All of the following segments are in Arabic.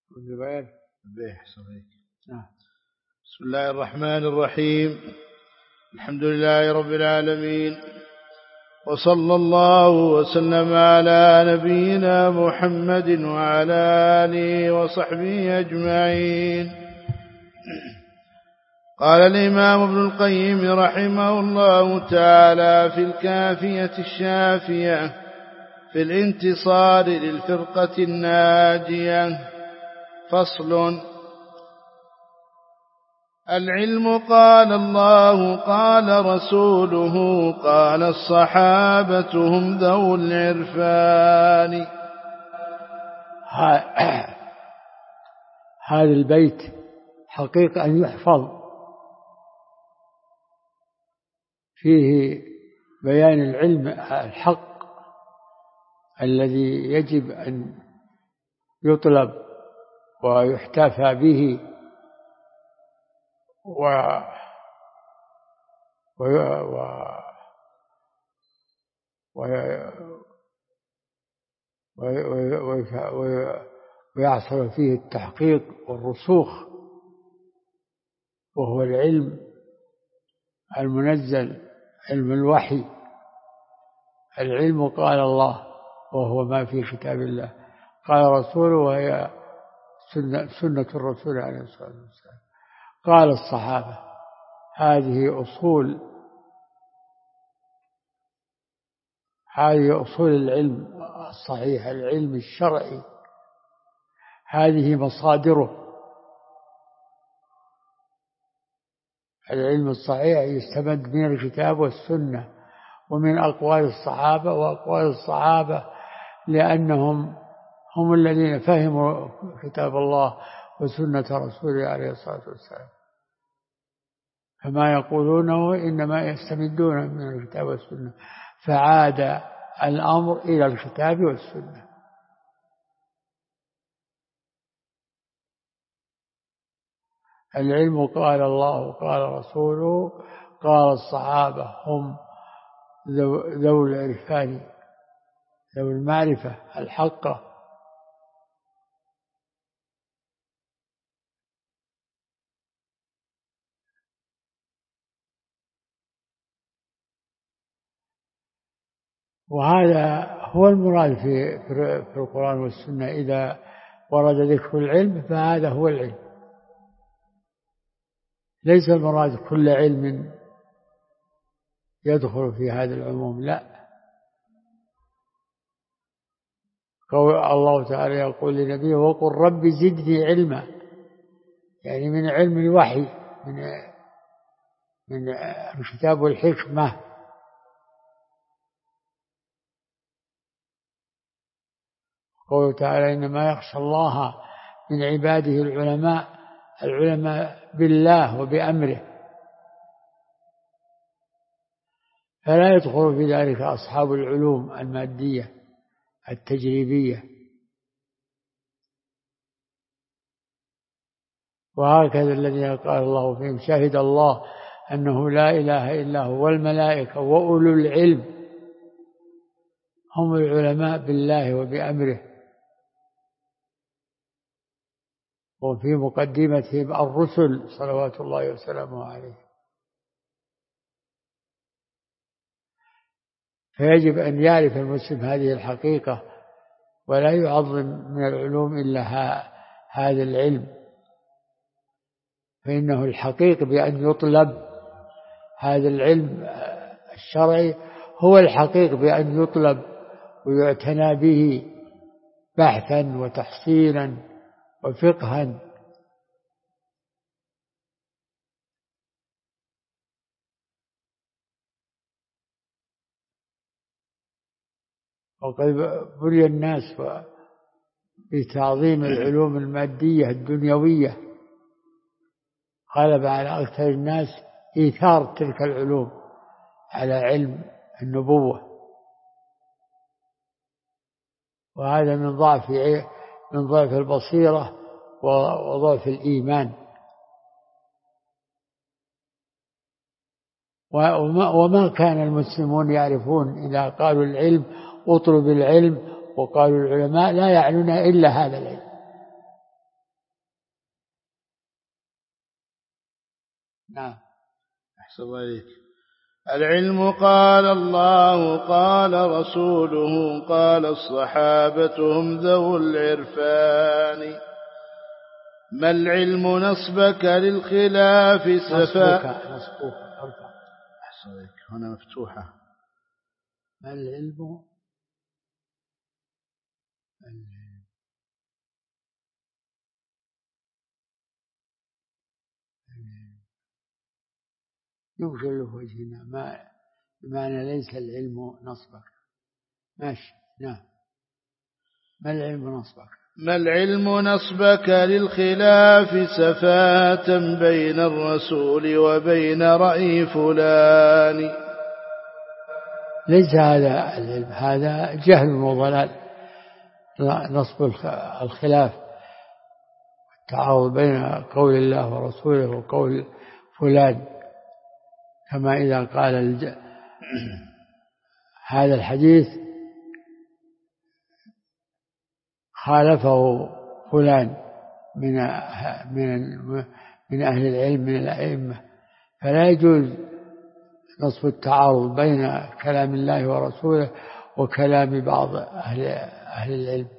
بسم الله الرحمن الرحيم. الحمد لله رب العالمين، وصلى الله وسلم على نبينا محمد وعلى آله وصحبه أجمعين. قال الإمام ابن القيم رحمه الله تعالى في الكافية الشافية في الانتصار للفرقة الناجية: فصل. العلم قال الله قال رسوله قال الصحابة هم ذو العرفان. هذا البيت حقيقة أن يحفظ، فيه بيان العلم الحق الذي يجب أن يطلب ويحتفى به ويحصل فيه التحقيق والرسوخ، وهو العلم المنزل، علم الوحي. العلم قال الله وهو ما في كتاب الله، قال رسوله وهي سنة الرسول عليه الصلاة والسلام، قال الصحابة. هذه أصول العلم الصحيح، العلم الشرعي، هذه مصادره. العلم الصحيح يستمد من الكتاب والسنة ومن أقوال الصحابة، وأقوال الصحابة لأنهم هم الذين فهموا كتاب الله وسنة رسوله عليه الصلاة والسلام، فما يقولونه إنما يستمدون من الكتاب والسنة، فعاد الأمر إلى الكتاب والسنة. العلم قال الله قال رسوله قال الصحابة هم ذو العرفان، ذو المعرفة الحقة. وهذا هو المراد في القرآن والسنة. إذا ورد ذكر العلم فهذا هو العلم، ليس المراد كل علم يدخل في هذا العموم، لا. الله تعالى يقول لنبيه وقل رب زدني علما، يعني من علم الوحي، من الكتاب والحكمة. قوله تعالى إنما يخشى الله من عباده العلماء بالله وبأمره، فلا يدخل في ذلك أصحاب العلوم المادية التجريبية. وهكذا الذين قال الله فيهم شهد الله أنه لا إله إلا هو والملائكة وأولو العلم، هم العلماء بالله وبأمره، وفي مقدمتهم الرسل صلوات الله وسلامه عليه. فيجب أن يعرف المسلم هذه الحقيقة، ولا يعظم من العلوم إلا هذا العلم، فإنه الحقيق بأن يطلب. هذا العلم الشرعي هو الحقيق بأن يطلب ويعتنى به بحثا وتحصيلا وفقها. وقد بلي الناس بتعظيم العلوم المادية الدنيوية، غلب على أكثر الناس إيثار تلك العلوم على علم النبوة، وهذا من ضعف البصيرة وضعف الإيمان. وما كان المسلمون يعرفون إذا قالوا العلم اطلب العلم، وقالوا العلماء لا يعنون إلا هذا العلم، نعم. أحسن الله إليك. العلم قال الله قال رسوله قال الصحابة هم ذو العرفان. ما العلم نصبك للخلاف سفا نصبك ارفع. أحسن الله إليك. هنا مفتوحة. ما العلم يمكن له وجهنا ما بمعنى ليس العلم نصبك. ماشي. نعم. ما العلم نصبك. ما العلم نصبك للخلاف سفاة بين الرسول وبين رأي فلان. ليس هذا العلم، هذا جهل وضلال. نصب الخلاف التعارض بين قول الله ورسوله وقول فلان، كما إذا قال هذا الحديث خالفه فلان من أهل العلم من الأئمة، فلا يجوز نصب التعارض بين كلام الله ورسوله وكلام بعض أهل العلم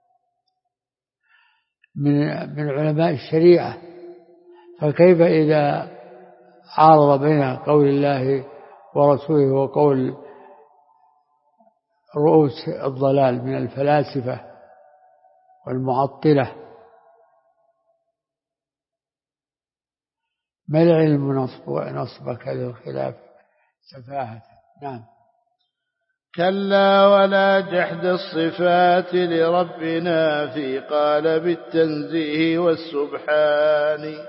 من علماء الشريعة. فكيف إذا عارض بين قول الله ورسوله وقول رؤوس الضلال من الفلاسفة والمعطلة. ما العلم نصبك للخلاف سفاهة. نعم. كلا ولا جحد الصفات لربنا في قالب التنزيه والسبحان.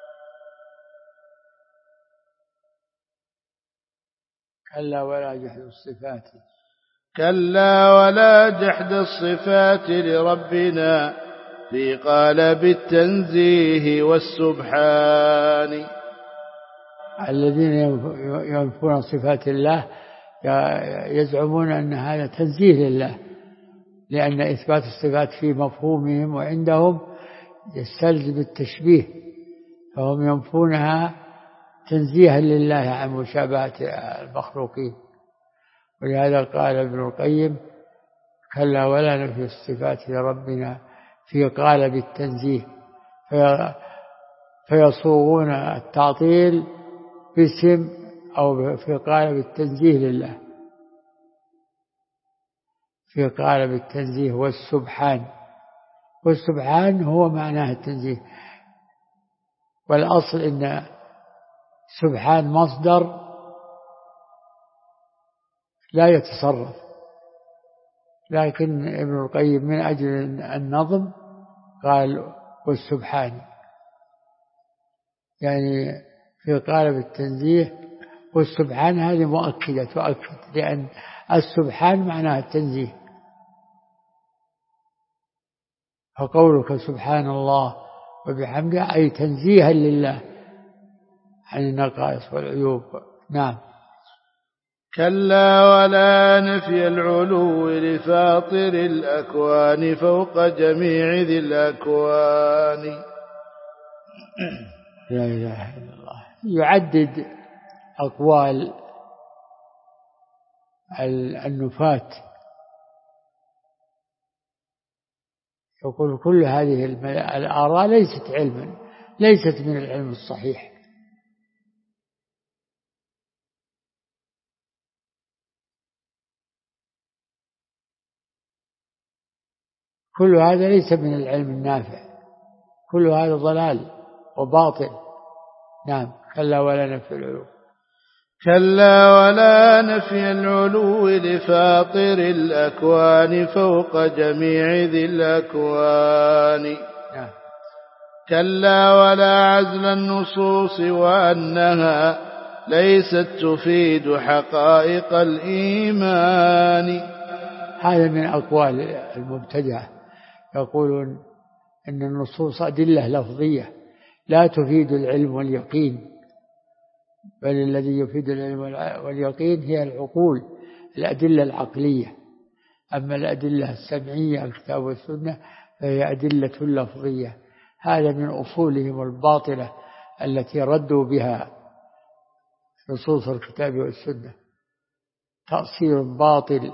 كلا ولا جحد الصفات. كلا ولا جحد الصفات لربنا في قالب التنزيه والسبحان. الذين ينفون صفات الله يزعمون أن هذا تنزيه لله، لأن إثبات الصفات في مفهومهم وعندهم يستلزم التشبيه، فهم ينفونها تنزيها لله عن مشابهة المخلوقين. ولهذا قال ابن القيم كلا ولا نفي الصفات لربنا في قالب التنزيه، فيصوغون التعطيل باسم أو في قالب التنزيه لله، في قالب التنزيه والسبحان. والسبحان هو معناه التنزيه، والأصل إن سبحان مصدر لا يتصرف، لكن ابن القيم من أجل النظم قال والسبحان، يعني في قالب التنزيه. والسبحان هذه مؤكدة تؤكد، لأن السبحان معناها التنزيه. فقولك سبحان الله وبحمده أي تنزيها لله عن النقائص والعيوب. نعم. كلا ولا نفي العلو لفاطر الأكوان فوق جميع ذي الأكوان. لا إله إلا الله. يعدد أقوال النفاة، يقول كل هذه الآراء ليست علما، ليست من العلم الصحيح. كل هذا ليس من العلم النافع، كل هذا ضلال وباطل. نعم. كلا ولا نفي العلو. كلا ولا نفي العلو لفاطر الأكوان فوق جميع ذي الأكوان. نعم. كلا ولا عزل النصوص وأنها ليست تفيد حقائق الإيمان. هذا من أقوال المبتدعة، يقولون أن النصوص أدلة لفظية لا تفيد العلم واليقين، بل الذي يفيد العلم واليقين هي العقول، الأدلة العقلية. أما الأدلة السمعية الكتاب والسنة فهي أدلة لفظية. هذا من أصولهم الباطلة التي ردوا بها نصوص الكتاب والسنة تأصيل باطل.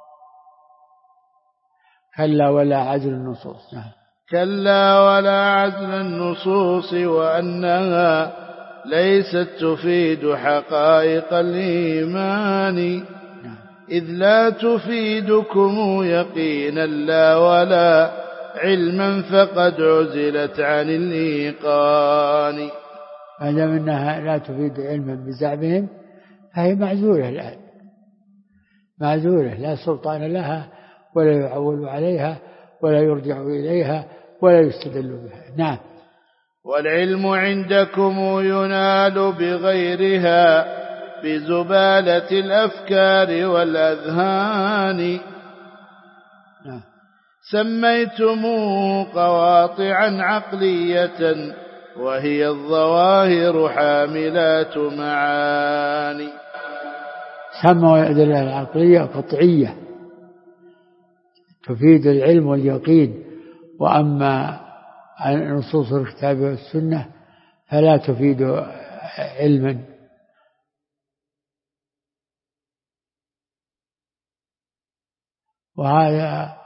كلا ولا عزل النصوص. نعم. كلا ولا عزل النصوص وأنها ليست تفيد حقائق الإيمان إذ لا تفيدكم يقينا لا ولا علما فقد عزلت عن الإيقان. ما دام أنها لا تفيد علما بزعمهم فهي معزولة الآن، معزولة لا سلطان لها ولا يعول عليها ولا يرجع إليها ولا يستدل بها. نعم. والعلم عندكم ينال بغيرها بزبالة الأفكار والأذهان. نعم. سميتموه قواطعا عقلية وهي الظواهر حاملات معاني. سموا الأدلة العقلية قطعية تفيد العلم واليقين، وأما نصوص الكتاب والسنة فلا تفيد علما. وهذا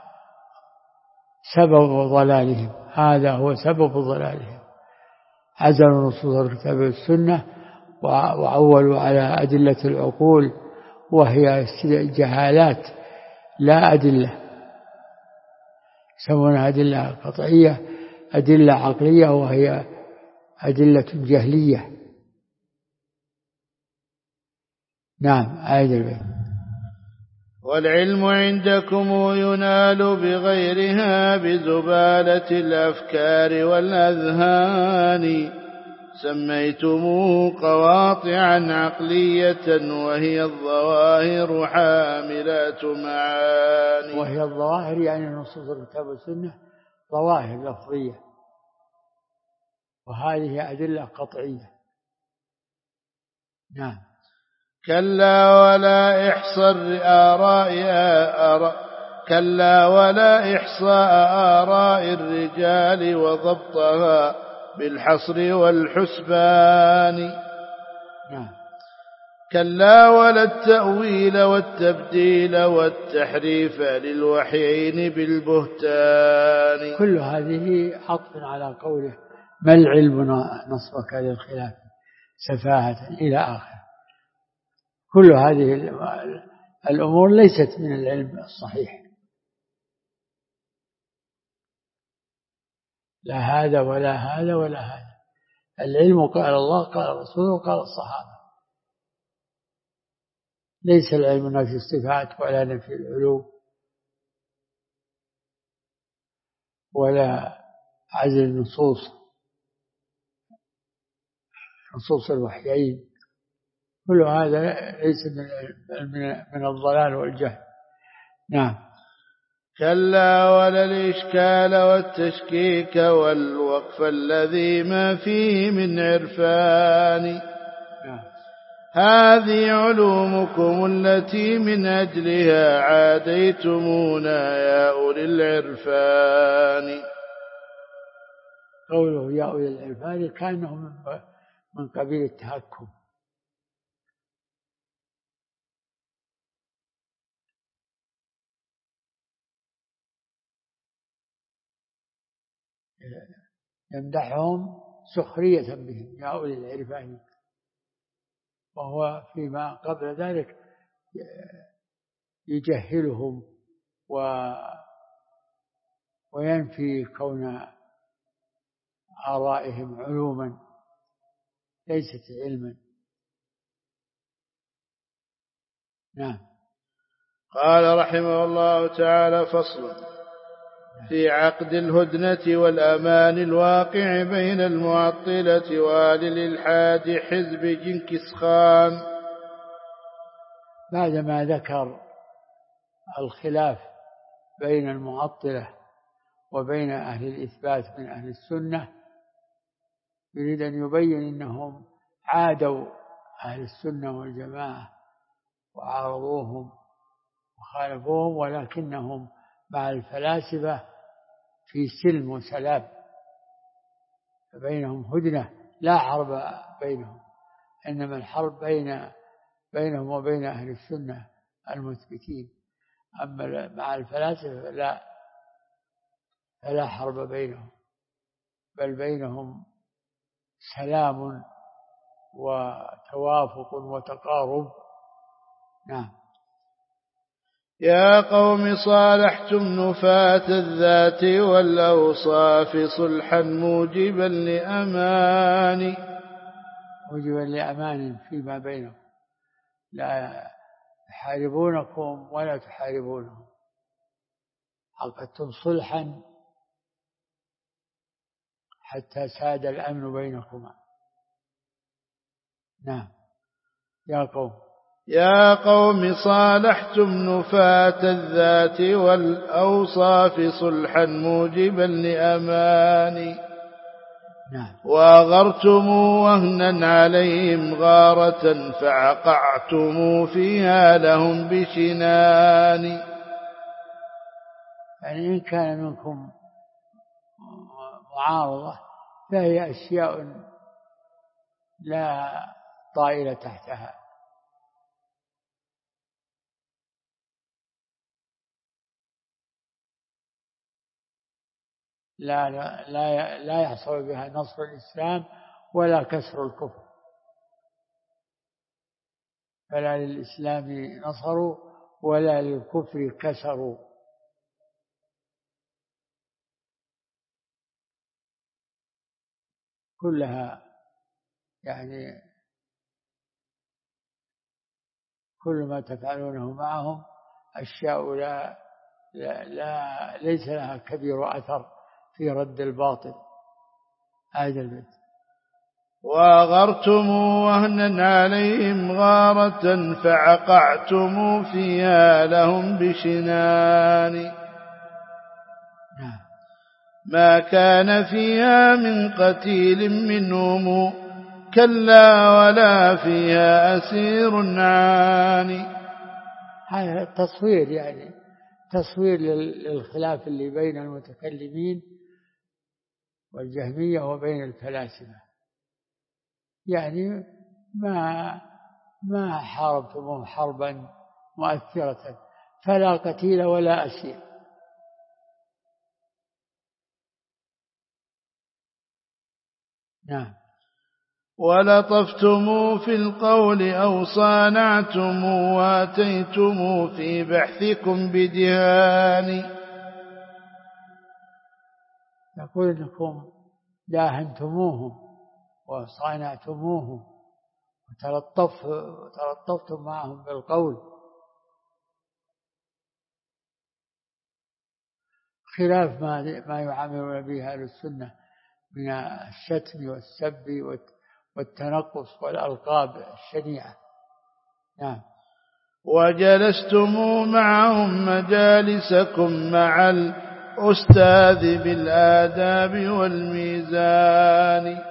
سبب ضلالهم، هذا هو سبب ضلالهم. عزلوا نصوص الكتاب والسنة وعولوا على أدلة العقول وهي جهالات لا أدلة، يسمونها أدلة قطعية، أدلة عقلية وهي أدلة جهلية. نعم. آية البيت. والعلم عندكم ينال بغيرها بزبالة الأفكار والأذهان. سميتموه قواطعا عقلية وهي الظواهر حاملات معاني. وهي الظواهر يعني نصوص الكتاب والسنة ظواهر لفظية، وهذه أدلة قطعية. نعم. كلا ولا إحصاء آراء الرجال وضبطها بالحصر والحسبان. نعم. كلا ولا التأويل والتبديل والتحريف للوحيين بالبهتان. كل هذه عطف على قوله ما العلم نصبك للخلاف سفاهة إلى آخر. كل هذه الأمور ليست من العلم الصحيح، لا هذا ولا هذا ولا هذا. العلم قال الله قال رسوله قال الصحابة. ليس العلم نفي الصفات ولا نفي العلوم ولا عزل النصوص، نصوص الوحيين. كل هذا ليس من الضلال والجهل. نعم. كلا ولا الإشكال والتشكيك والوقف الذي ما فيه من عرفان. هذه علومكم التي من أجلها عاديتمونا يا أولي العرفان. قوله يا أولي العرفان كانه من قبيل التهكم. يمدحهم سخرية بهم يا أولي العرفان، وهو فيما قبل ذلك يجهلهم وينفي كون آرائهم علوما ليست علما. نعم. قال رحمه الله تعالى: فصل في عقد الهدنة والأمان الواقع بين المعطلة وآل الإلحاد حزب جنكس خان. بعدما ذكر الخلاف بين المعطلة وبين أهل الإثبات من أهل السنة يريد أن يبين أنهم عادوا أهل السنة والجماعة وعارضوهم وخالفوهم، ولكنهم مع الفلاسفة في سلم وسلام، فبينهم هدنة لا حرب بينهم، إنما الحرب بينهم وبين أهل السنة المثبتين. أما مع الفلاسفة فلا حرب بينهم، بل بينهم سلام وتوافق وتقارب. نعم. يا قوم صالحتم نفاة الذات والأوصاف صلحا موجبا لأمان فيما بينهم، لا يحاربونكم ولا تحاربونهم، عقدتم صلحا حتى ساد الأمن بينكما. نعم. يا قوم صالحتم نفاة الذات والأوصاف صلحا موجبا لأمان. نعم. وأغرتم وهنا عليهم غارة فعقعتم فيها لهم بشنان. يعني إن كان منكم معارضة فهي أشياء لا طائل تحتها. لا يحصل بها نصر الإسلام ولا كسر الكفر، فلا للإسلام نصروا ولا للكفر كسروا. كلها يعني كل ما تفعلونه معهم أشياء ليس لها كبير أثر في رد الباطل. هذا البيت. وأغرتم وهنا عليهم غارة فعقعتم فيها لهم بشنان. ما كان فيها من قتيل منهم كلا ولا فيها أسير عاني. هذا تصوير، يعني تصوير للخلاف اللي بين المتكلمين والجهمية وبين الفلاسفة. يعني ما حاربتموهم حربا مؤثرة، فلا قتيل ولا أسير. نعم. ولطفتم في القول أو صانعتم واتيتم في بحثكم بدهان. يقول إنكم داهنتموهم وصانعتموهم وتلطفتم معهم بالقول، خلاف ما يعاملون به أهل السنة من الشتم والسب والتنقص والألقاب الشنيعة. نعم. وجلستم معهم مجالسكم مع الأستاذ بالآداب والميزان.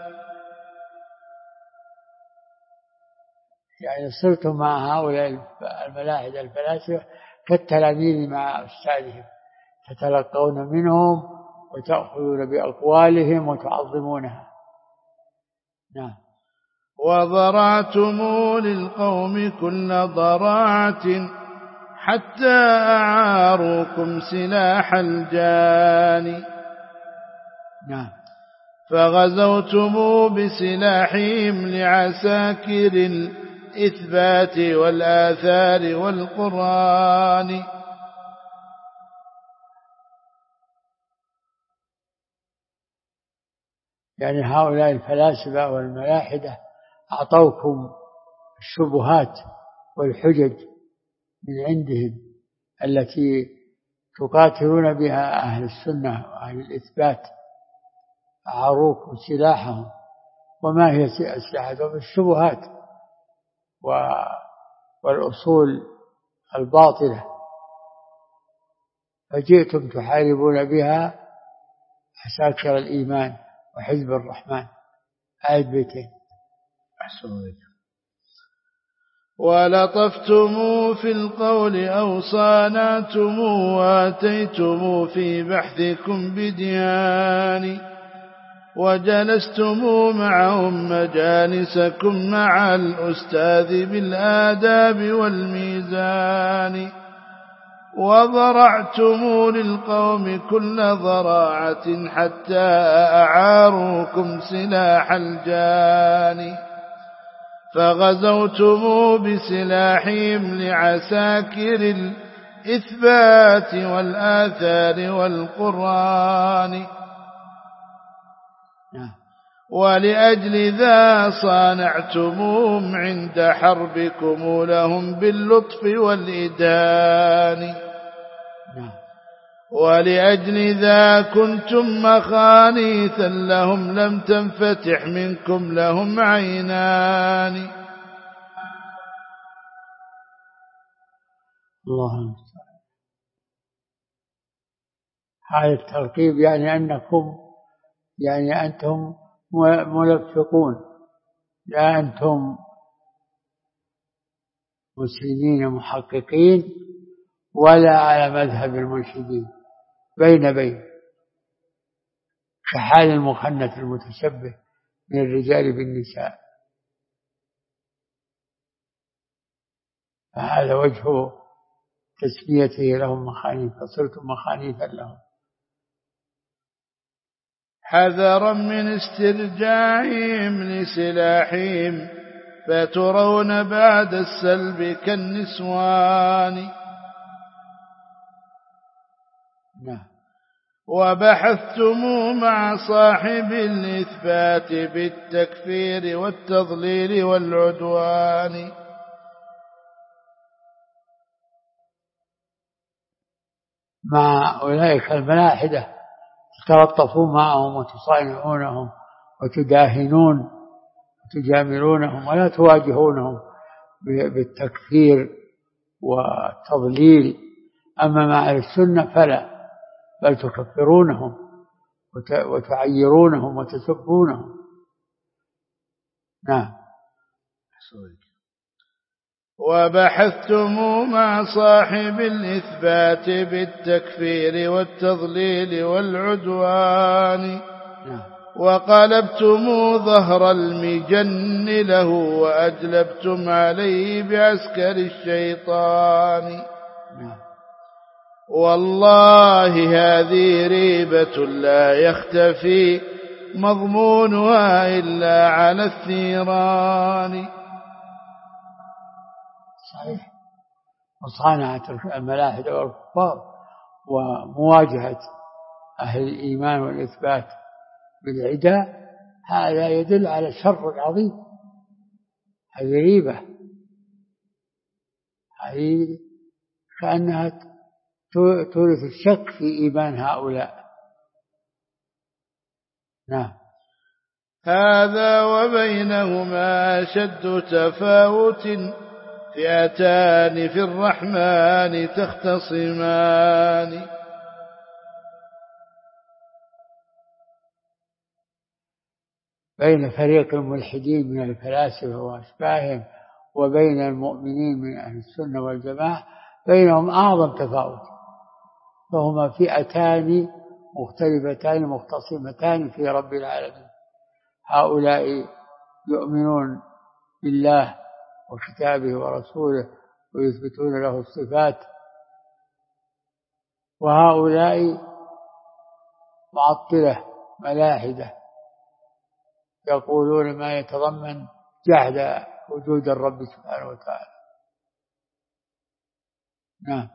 يعني صرتم مع هؤلاء الملاحدة الفلاسفة كالتلاميذ مع أستاذهم، تتلقون منهم وتأخذون بأقوالهم وتعظمونها. نعم. وضرعتم للقوم كل ضراعة حتى أعاروكم سلاح الجاني. نعم. فغزوتم بسلاحهم لعساكر الإثبات والآثار والقرآن. يعني هؤلاء الفلاسفة والملاحدة أعطوكم الشبهات والحجج من عندهم التي تقاتلون بها أهل السنة وأهل الإثبات. أعاروكم سلاحهم. وما هي أسلحتهم؟ الشبهات والأصول الباطلة، فجئتم تحاربون بها عساكر الإيمان وحزب الرحمن. آية بيتين. أحسن عليك. ولطفتم في القول أو صانعتم واتيتم في بحثكم بديان. وجلستم معهم مجالسكم مع الأستاذ بالآداب والميزان وضرعتم للقوم كل ضراعة حتى أعاروكم سلاح الجان فغزوتم بسلاحهم لعساكر الإثبات والآثار والقرآن ولأجل ذا صانعتموهم عند حربكم لهم باللطف والإدان ولأجل ذا كنتم مخانيثا لهم لم تنفتح منكم لهم عينان. الله المستعان. هذا التركيب يعني أنتم ملفقون، لا أنتم مسلمين محققين ولا على مذهب المرشدين، بين كحال المخنث المتشبه من الرجال بالنساء. فهذا وجه تسميته لهم مخانيث، فصرتم مخانيثا لهم. حذرا من استرجاعهم لسلاحهم فترون بعد السلب كالنسوان. وبحثتم مع صاحب الإثبات بالتكفير والتضليل والعدوان. مع أولئك الملاحدة تتلطفون معهم وتصانعونهم وتداهنون وتجاملونهم ولا تواجهونهم بالتكفير والتضليل. أما مع السنة فلا، بل تكفرونهم وتعيرونهم وتسبونهم. نعم. وبحثتم مع صاحب الإثبات بالتكفير والتضليل والعدوان وقلبتم ظهر المجن له وأجلبتم عليه بعسكر الشيطان. والله هذه ريبة لا يختفي مضمونها إلا على الثيران. صحيح. مصانعة الملاحدة والكفار ومواجهة أهل الإيمان والإثبات بالعداء هذا يدل على شر عظيم. هذه ريبة، هذه كأنها تورث الشك في إيمان هؤلاء. نعم. هذا وبينهما أشد تفاوت فئتان في الرحمن تختصمان. بين فريق الملحدين من الفلاسفة وأشباههم وبين المؤمنين من أهل السنة والجماعة بينهم أعظم تفاوت، فهما فئتان مختلفتان مختصمتان في رب العالمين. هؤلاء يؤمنون بالله وكتابه ورسوله ويثبتون له الصفات، وهؤلاء معطلة ملاحدة يقولون ما يتضمن جحد وجود الرب سبحانه وتعالى. نعم.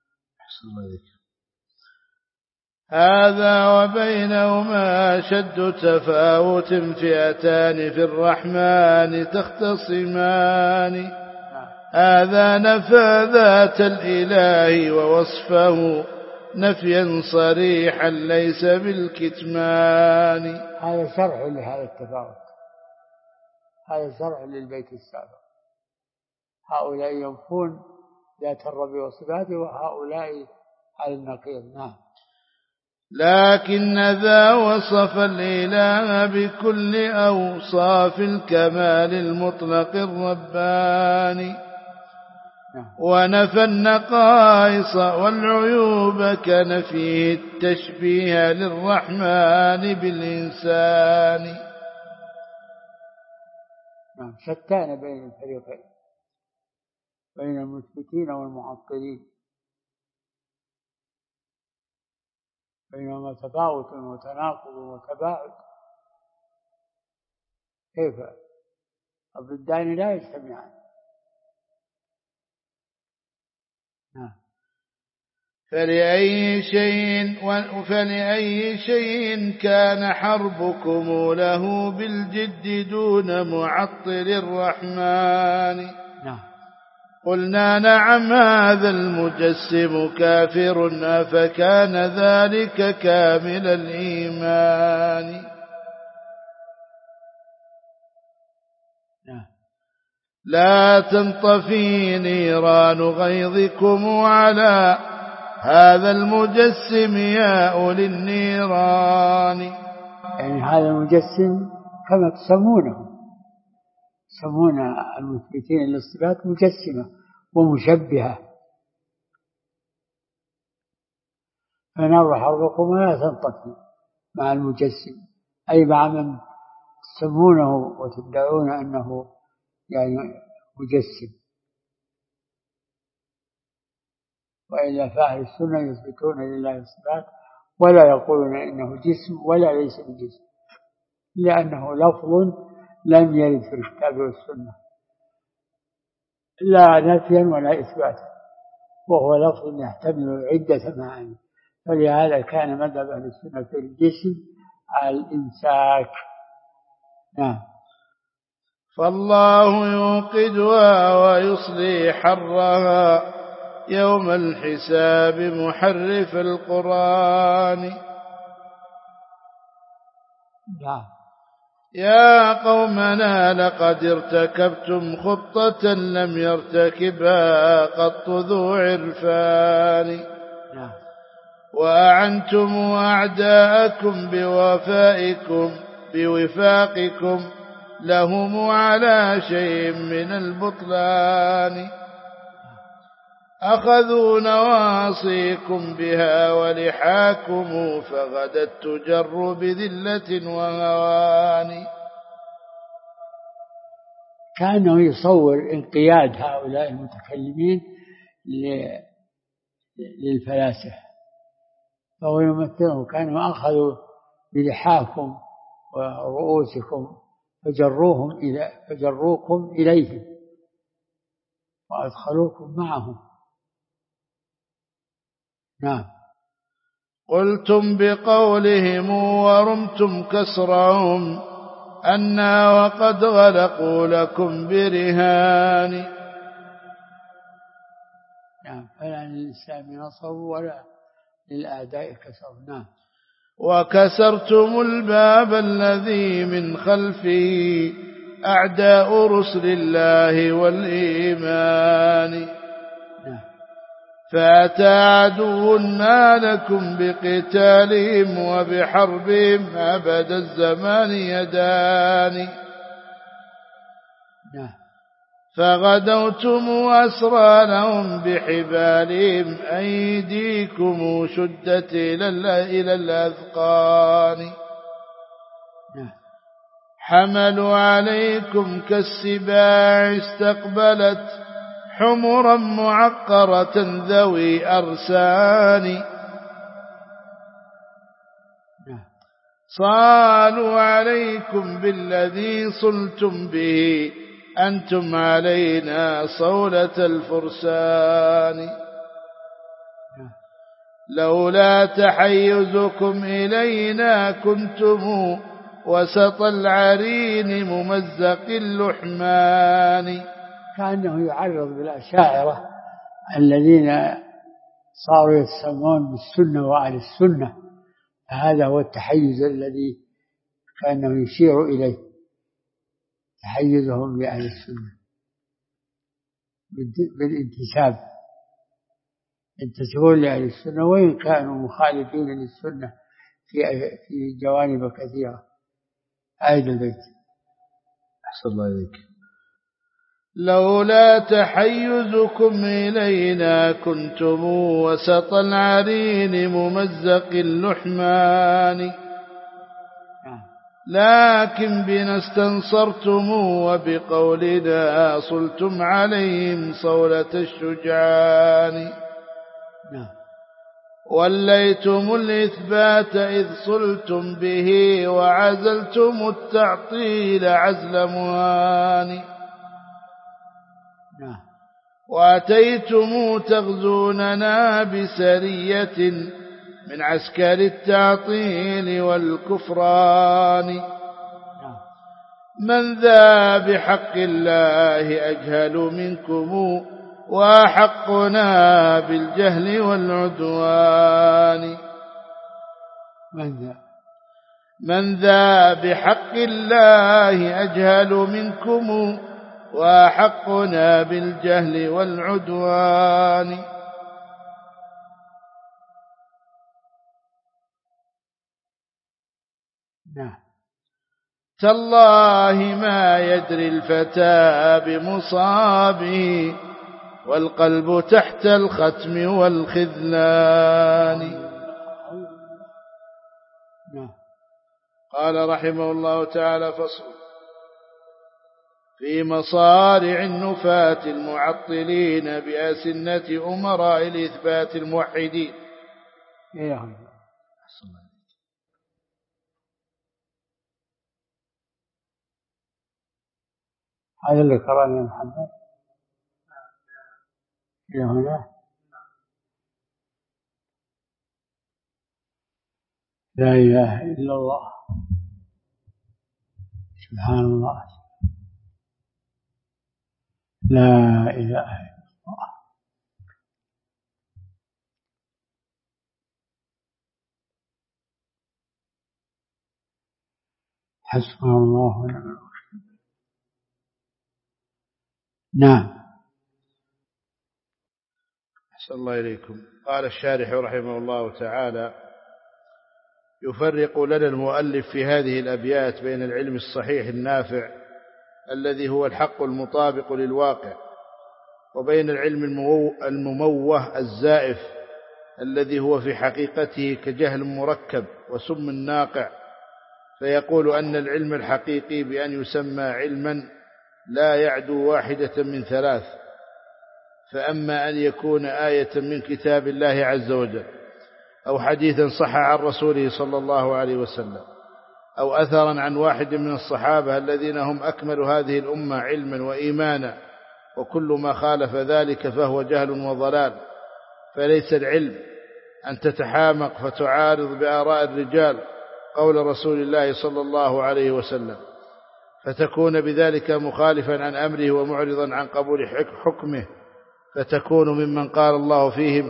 هذا وبينهما أشد تفاوت فئتان في الرحمن تختصمان. هذا نفى ذات الإله ووصفه نفيا صريحا ليس بالكتمان. هذا شرح لهذا التفاوت، هذا شرح للبيت السابق. هؤلاء ينفون ذات الرب وصفاته وهؤلاء على النقيض. نعم. لكن ذا وصف الإله بكل أوصاف الكمال المطلق الرباني ونفى النقائص والعيوب كنفيه التشبيه للرحمن بالإنسان. شتان بين الفريقين، بين المثبتين والمعطلين، بينهما تفاوت وتناقض وتباعد. كيف الضدان لا يجتمعان؟ فلأي شيء كان حربكم له بالجد دون معطل الرحمن؟ قلنا نعم هذا المجسم كافر، فكان ذلك كامل الإيمان. لا تنطفي نيران غيظكم على هذا المجسم يا أولي النيران. يعني هذا المجسم كما تسمونه، يسمون المثبتين للصفات مجسمة ومشبهة. فنار حربكم لا تنطفي مع المجسم، أي مع من تسمونه وتدعون أنه يعني مجسم. وإلا فأهل السنة يثبتون لله الصفات ولا يقولون إنه جسم ولا ليس بجسم، لأنه لفظ لم يرد في الكتاب والسنة لا نفيا ولا إثباتا، وهو لفظ يحتمل عدة معاني. فلهذا كان مذهب أهل السنة في الجسم على الإمساك. فالله يوقدها ويصلي حرها يوم الحساب محرف القرآن. يا قومنا لقد ارتكبتم خطة لم يرتكبها قط ذو عرفان، وأعنتم أعداءكم بوفاقكم لهم على شيء من البطلان. أخذوا نواصيكم بها ولحاكم فغدت تجر بذلة وهوان. كأنه يصور انقياد هؤلاء المتكلمين للفلاسفة، فهو يمثله كانوا أخذوا بلحاكم ورؤوسكم فجروكم إليهم وأدخلوكم معهم. قلتم بقولهم ورمتم كسرهم أنا وقد غلقوا لكم برهان. فلا للإسلام نصر ولا للأعداء كسر. وكسرتم الباب الذي من خلفه أعداء رسل الله والإيمان. فأتى عدو ما لكم بقتالهم وبحربهم أبد الزمان يدان. فغدوتم أسرى لهم بحبالهم أيديكم شدت إلى الأذقان. حملوا عليكم كالسباع استقبلت حمرا معقرة ذوي أرسان. صالوا عليكم بالذي صلتم به أنتم علينا صولة الفرسان. لولا تحيزكم إلينا كنتم وسط العرين ممزق اللحمان. كأنه يعرض بالأشاعرة الذين صاروا يتسمون بالسنة وأهل السنة، هذا هو التحيز الذي كأنه يشير إليه، تحيزهم لأهل السنة بالانتساب، ينتسبون لأهل السنة وإن كانوا مخالفين للسنة في جوانب كثيرة. آية البيت. أحسن الله إليك. لولا تحيزكم إلينا كنتم وسط العرين ممزق اللحمان، لكن بنا استنصرتم وبقولنا صلتم عليهم صولة الشجعان. وليتم الإثبات إذ صلتم به وعزلتم التعطيل عزل موان. وأتيتم تغزوننا بسرية من عسكر التعطيل والكفران. من ذا بحق الله أجهل منكم وحقنا بالجهل والعدوان. من ذا بحق الله أجهل منكم وحقنا بالجهل والعدوان. تالله ما يدري الفتى بمصابه والقلب تحت الختم والخذلان. قال رحمه الله تعالى: فصل في مصارع النفاة المعطلين بأسنة أمراء الإثبات الموحدين. هذا اللي قرأنا يا محمد إلى هنا. لا إله إلا الله، سبحان الله، لا إله إلا الله. حسبنا الله ونعم الوكيل. نعم. أحسن الله إليكم. قال الشارح رحمه الله تعالى: يفرق لنا المؤلف في هذه الأبيات بين العلم الصحيح النافع الذي هو الحق المطابق للواقع، وبين العلم المموه الزائف الذي هو في حقيقته كجهل مركب وسم ناقع. فيقول أن العلم الحقيقي بأن يسمى علما لا يعدو واحدة من ثلاث: فأما أن يكون آية من كتاب الله عز وجل، أو حديثا صح عن رسوله صلى الله عليه وسلم، أو أثرا عن واحد من الصحابة الذين هم أكمل هذه الأمة علما وإيمانا، وكل ما خالف ذلك فهو جهل وضلال. فليس العلم أن تتحامق فتعارض بآراء الرجال قول رسول الله صلى الله عليه وسلم، فتكون بذلك مخالفا عن أمره ومعرضا عن قبول حكمه، فتكون ممن قال الله فيهم: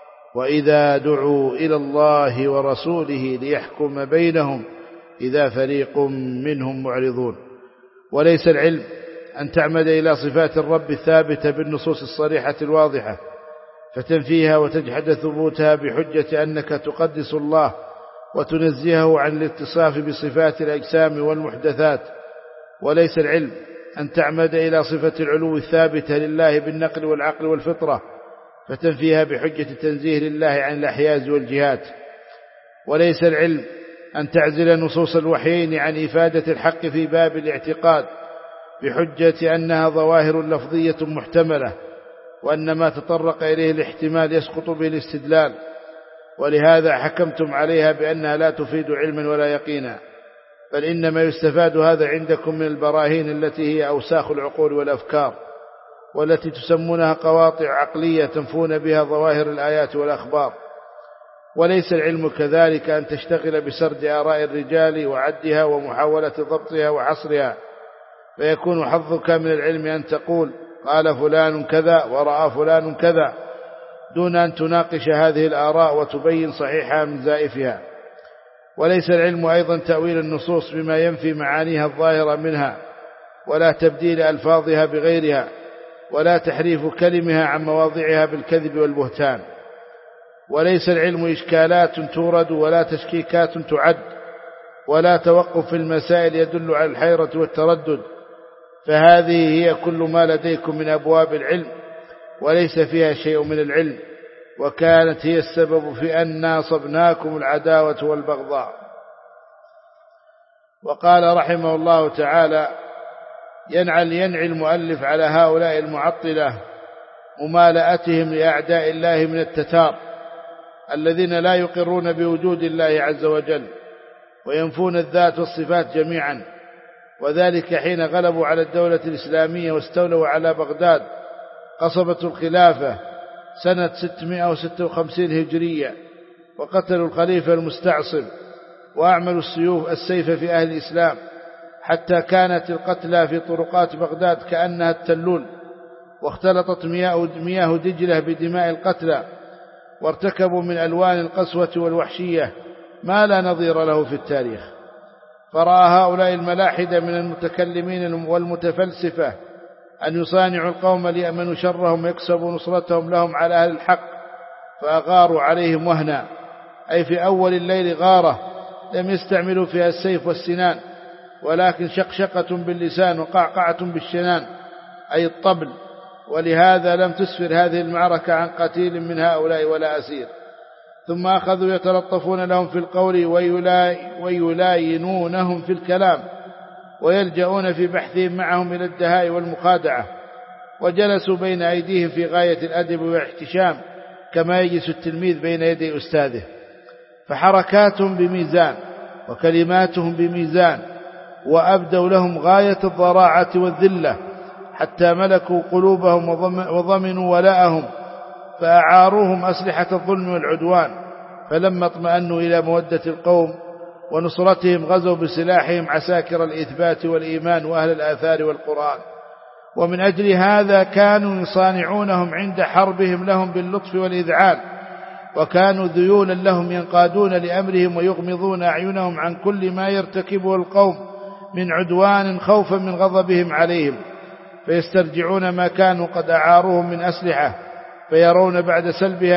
وإذا دعوا إلى الله ورسوله ليحكم بينهم إذا فريق منهم معرضون. وليس العلم أن تعمد إلى صفات الرب الثابتة بالنصوص الصريحة الواضحة فتنفيها وتجحد ثبوتها بحجة أنك تقدس الله وتنزهه عن الاتصاف بصفات الأجسام والمحدثات. وليس العلم أن تعمد إلى صفة العلو الثابتة لله بالنقل والعقل والفطرة فتنفيها بحجة تنزيه لله عن الأحياز والجهات. وليس العلم أن تعزل نصوص الوحيين عن إفادة الحق في باب الاعتقاد بحجة أنها ظواهر لفظية محتملة، وأن ما تطرق إليه الاحتمال يسقط به الاستدلال، ولهذا حكمتم عليها بأنها لا تفيد علما ولا يقينا، بل إنما يستفاد هذا عندكم من البراهين التي هي أوساخ العقول والأفكار، والتي تسمونها قواطع عقلية تنفون بها ظواهر الآيات والأخبار. وليس العلم كذلك أن تشتغل بسرد آراء الرجال وعدها ومحاولة ضبطها وحصرها، فيكون حظك من العلم أن تقول: قال فلان كذا ورأى فلان كذا، دون أن تناقش هذه الآراء وتبين صحيحها من زائفها. وليس العلم أيضا تأويل النصوص بما ينفي معانيها الظاهرة منها، ولا تبديل ألفاظها بغيرها، ولا تحريف كلمها عن مواضعها بالكذب والبهتان. وليس العلم إشكالات تورد ولا تشكيكات تعد، ولا توقف في المسائل يدل على الحيرة والتردد، فهذه هي كل ما لديكم من أبواب العلم وليس فيها شيء من العلم، وكانت هي السبب في أن ناصبناكم العداوة والبغضاء. وقال رحمه الله تعالى: ينعي المؤلف على هؤلاء المعطلة ممالأتهم لأعداء الله من التتار الذين لا يقرون بوجود الله عز وجل وينفون الذات والصفات جميعا، وذلك حين غلبوا على الدولة الإسلامية واستولوا على بغداد قصبة الخلافة سنة 656 هجرية، وقتلوا الخليفة المستعصم وأعملوا السيف في أهل الإسلام، حتى كانت القتلى في طرقات بغداد كأنها التلول، واختلطت مياه دجلة بدماء القتلى، وارتكبوا من ألوان القسوة والوحشية ما لا نظير له في التاريخ. فرأى هؤلاء الملاحدة من المتكلمين والمتفلسفة أن يصانعوا القوم ليأمنوا شرهم ويكسبوا نصرتهم لهم على أهل الحق، فأغاروا عليهم وهنا، أي في أول الليل غارة لم يستعملوا فيها السيف والسنان، ولكن شقشقة باللسان وقعقعة بالشنان أي الطبل، ولهذا لم تسفر هذه المعركة عن قتيل من هؤلاء ولا أسير. ثم أخذوا يتلطفون لهم في القول ويلاينونهم في الكلام، ويلجؤون في بحثهم معهم إلى الدهاء والمخادعة، وجلسوا بين أيديهم في غاية الأدب والاحتشام كما يجلس التلميذ بين يدي أستاذه، فحركاتهم بميزان وكلماتهم بميزان، وأبدوا لهم غاية الضراعة والذلة حتى ملكوا قلوبهم وضمنوا ولاءهم، فأعاروهم أسلحة الظلم والعدوان، فلما اطمأنوا إلى مودة القوم ونصرتهم غزوا بسلاحهم عساكر الإثبات والإيمان وأهل الآثار والقرآن. ومن أجل هذا كانوا يصانعونهم عند حربهم لهم باللطف والإذعان، وكانوا ذيولا لهم ينقادون لأمرهم ويغمضون أعينهم عن كل ما يرتكبه القوم من عدوان خوفا من غضبهم عليهم، فيسترجعون ما كانوا قد أعاروهم من أسلحة فيرون بعد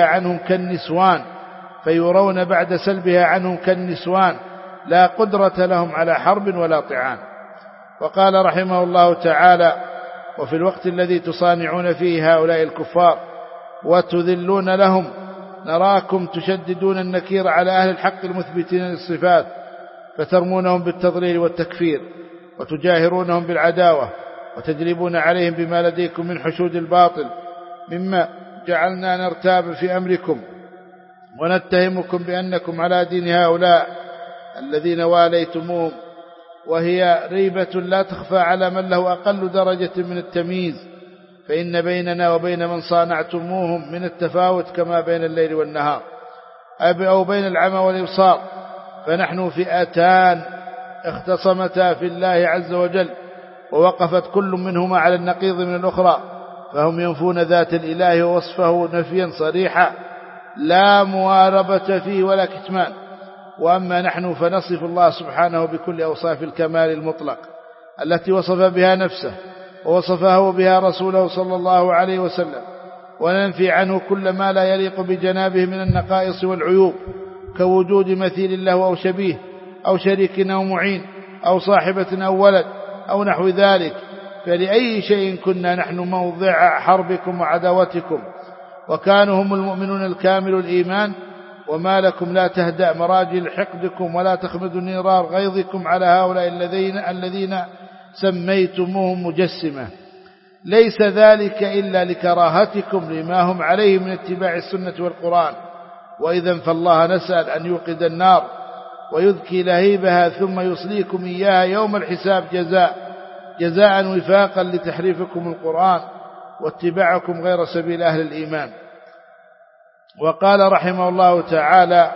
سلبها عنهم كالنسوان لا قدرة لهم على حرب ولا طعان. وقال رحمه الله تعالى: وفي الوقت الذي تصانعون فيه هؤلاء الكفار وتذلون لهم نراكم تشددون النكير على أهل الحق المثبتين للصفات، فترمونهم بالتضليل والتكفير، وتجاهرونهم بالعداوة، وتجلبون عليهم بما لديكم من حشود الباطل، مما جعلنا نرتاب في أمركم ونتهمكم بأنكم على دين هؤلاء الذين واليتموهم، وهي ريبة لا تخفى على من له أقل درجة من التمييز، فإن بيننا وبين من صانعتموهم من التفاوت كما بين الليل والنهار أو بين العمى والإبصار، فنحن فئتان اختصمتا في الله عز وجل، ووقفت كل منهما على النقيض من الأخرى، فهم ينفون ذات الإله ووصفه نفيا صريحا لا مواربة فيه ولا كتمان، وأما نحن فنصف الله سبحانه بكل أوصاف الكمال المطلق التي وصف بها نفسه ووصفه بها رسوله صلى الله عليه وسلم، وننفي عنه كل ما لا يليق بجنابه من النقائص والعيوب، كوجود مثيل له أو شبيه أو شريك أو معين أو صاحبة أو ولد أو نحو ذلك. فلأي شيء كنا نحن موضع حربكم وعداوتكم، وكانوا هم المؤمنون الكامل الإيمان، وما لكم لا تهدأ مراجل حقدكم ولا تخمد نيران غيظكم على هؤلاء الذين سميتموهم مجسمة، ليس ذلك إلا لكراهتكم لما هم عليه من اتباع السنة والقرآن. وإذا فالله نسأل أن يوقد النار ويذكي لهيبها ثم يصليكم إياها يوم الحساب جزاء وفاقا لتحريفكم القرآن واتباعكم غير سبيل أهل الإيمان. وقال رحمه الله تعالى: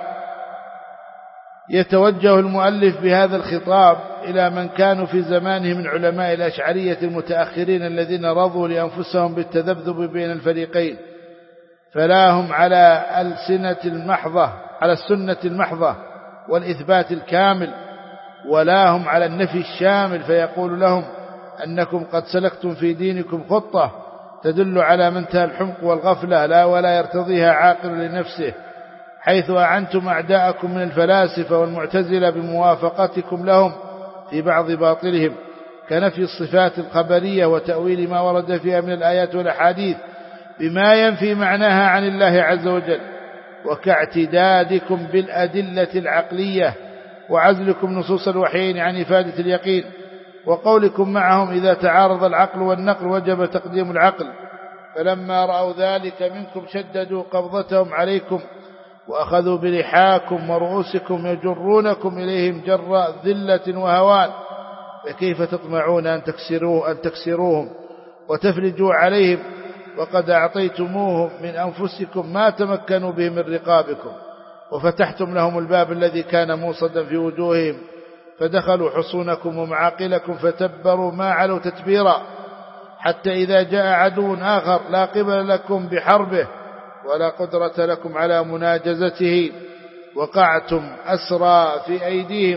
يتوجه المؤلف بهذا الخطاب إلى من كانوا في زمانه من علماء الأشعرية المتأخرين الذين رضوا لأنفسهم بالتذبذب بين الفريقين، فلا هم على السنة المحضة والإثبات الكامل، ولا هم على النفي الشامل، فيقول لهم أنكم قد سلكتم في دينكم خطة تدل على منتهى الحمق والغفلة لا ولا يرتضيها عاقل لنفسه، حيث أعنتم أعداءكم من الفلاسفة والمعتزلة بموافقتكم لهم في بعض باطلهم، كنفي الصفات الخبرية وتأويل ما ورد فيها من الآيات والأحاديث بما ينفي معناها عن الله عز وجل، وكاعتدادكم بالأدلة العقلية وعزلكم نصوص الوحيين عن إفادة اليقين، وقولكم معهم إذا تعارض العقل والنقل وجب تقديم العقل، فلما رأوا ذلك منكم شددوا قبضتهم عليكم وأخذوا بلحاكم ورؤوسكم يجرونكم إليهم جر ذلة وهوان، فكيف تطمعون أن تكسروهم وتفرجوا عليهم وقد أعطيتموهم من أنفسكم ما تمكنوا به من رقابكم، وفتحتم لهم الباب الذي كان موصدا في وجوههم فدخلوا حصونكم ومعاقلكم فتبروا ما علوا تتبيرا، حتى إذا جاء عدو آخر لا قبل لكم بحربه ولا قدرة لكم على مناجزته وقعتم أسرى في أيديهم،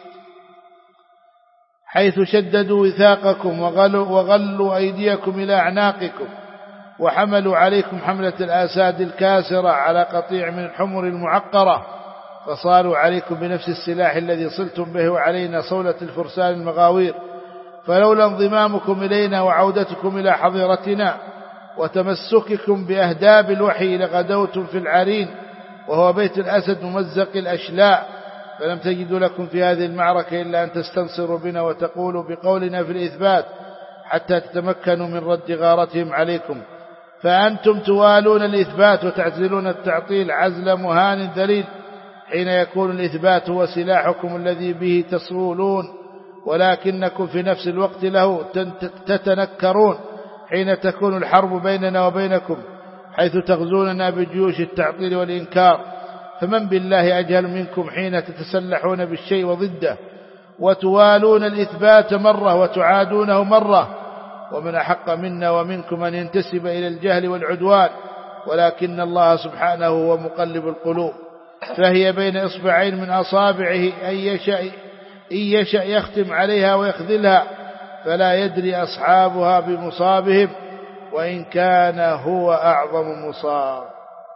حيث شددوا وثاقكم وغلوا أيديكم إلى أعناقكم وحملوا عليكم حملة الآساد الكاسرة على قطيع من الحمر المعقرة، فصاروا عليكم بنفس السلاح الذي صلتم به وعلينا صولة الفرسان المغاوير، فلولا انضمامكم إلينا وعودتكم إلى حظيرتنا وتمسككم بأهداب الوحي لغدوتم في العرين وهو بيت الأسد ممزق الأشلاء، فلم تجدوا لكم في هذه المعركة إلا أن تستنصروا بنا وتقولوا بقولنا في الإثبات حتى تتمكنوا من رد غارتهم عليكم، فأنتم توالون الإثبات وتعزلون التعطيل عزل مهان ذليل، حين يكون الإثبات هو سلاحكم الذي به تصولون، ولكنكم في نفس الوقت له تتنكرون حين تكون الحرب بيننا وبينكم، حيث تغزوننا بجيوش التعطيل والإنكار، فمن بالله أجهل منكم حين تتسلحون بالشيء وضده وتوالون الإثبات مرة وتعادونه مرة، ومن أحق منا ومنكم أن ينتسب إلى الجهل والعدوان، ولكن الله سبحانه هو مقلب القلوب، فهي بين إصبعين من أصابعه إن يشأ يختم عليها ويخذلها، فلا يدري أصحابها بمصابهم وإن كان هو أعظم مصاب.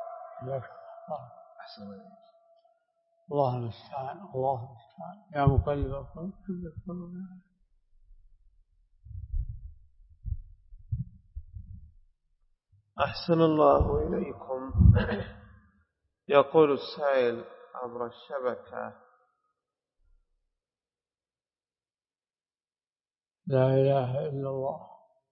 الله المستعان الله المستعان يا مقلب القلوب ثبت قلوبنا. أحسن الله إليكم. يقول السائل عبر الشبكة: لا إله إلا الله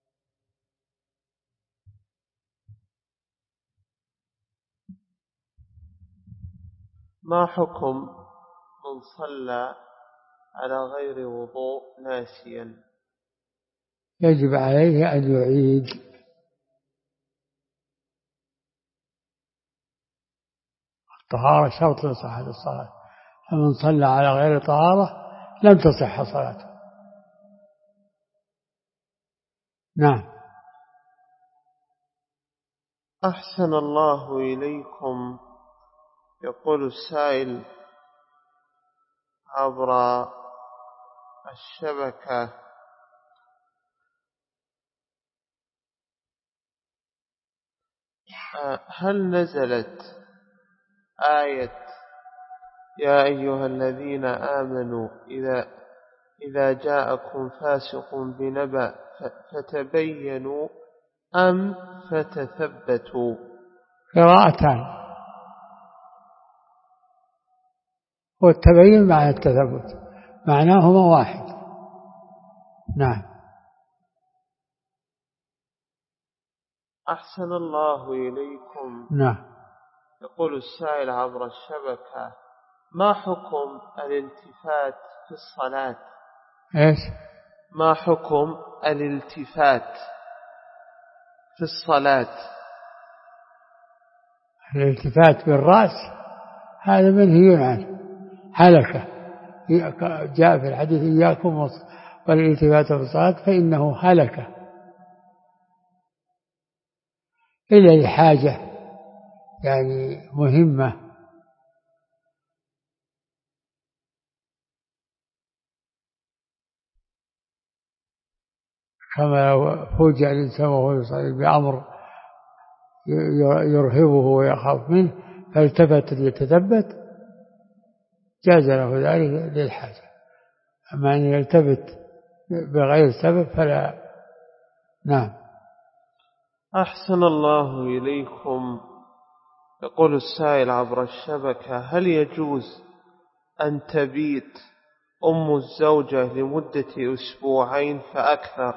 ما حكم من صلى على غير وضوء ناسيا؟ يجب عليه أن يعيد. الطهارة شرط لصحة الصلاة، فمن صلى على غير طهارة لم تصح صلاته. نعم. أحسن الله إليكم. يقول السائل عبر الشبكة: هل نزلت آية يا أيها الذين آمنوا إذا جاءكم فاسق بنبأ فتبينوا أم فتثبتوا؟ قراءتان، والتبين مع التثبت معناهما واحد. نعم. أحسن الله إليكم. نعم. يقول السائل عبر الشبكة: ما حكم الالتفات في الصلاة؟ إيش؟ ما حكم الالتفات في الصلاة؟ الالتفات بالرأس هذا منهي عنه، هلكة. جاء في الحديث: إياكم والالتفات في الصلاة فإنه هلكة، إلا لحاجة يعني مهمة. كما لو فوجئ الإنسان وهو يصلي بأمر يرهبه ويخاف منه فالتفت ليتثبت، جاز له ذلك للحاجة. أما أن يلتفت بغير سبب فلا. نعم. أحسن الله إليكم. يقول السائل عبر الشبكة: هل يجوز أن تبيت أم الزوجة لمدة أسبوعين فأكثر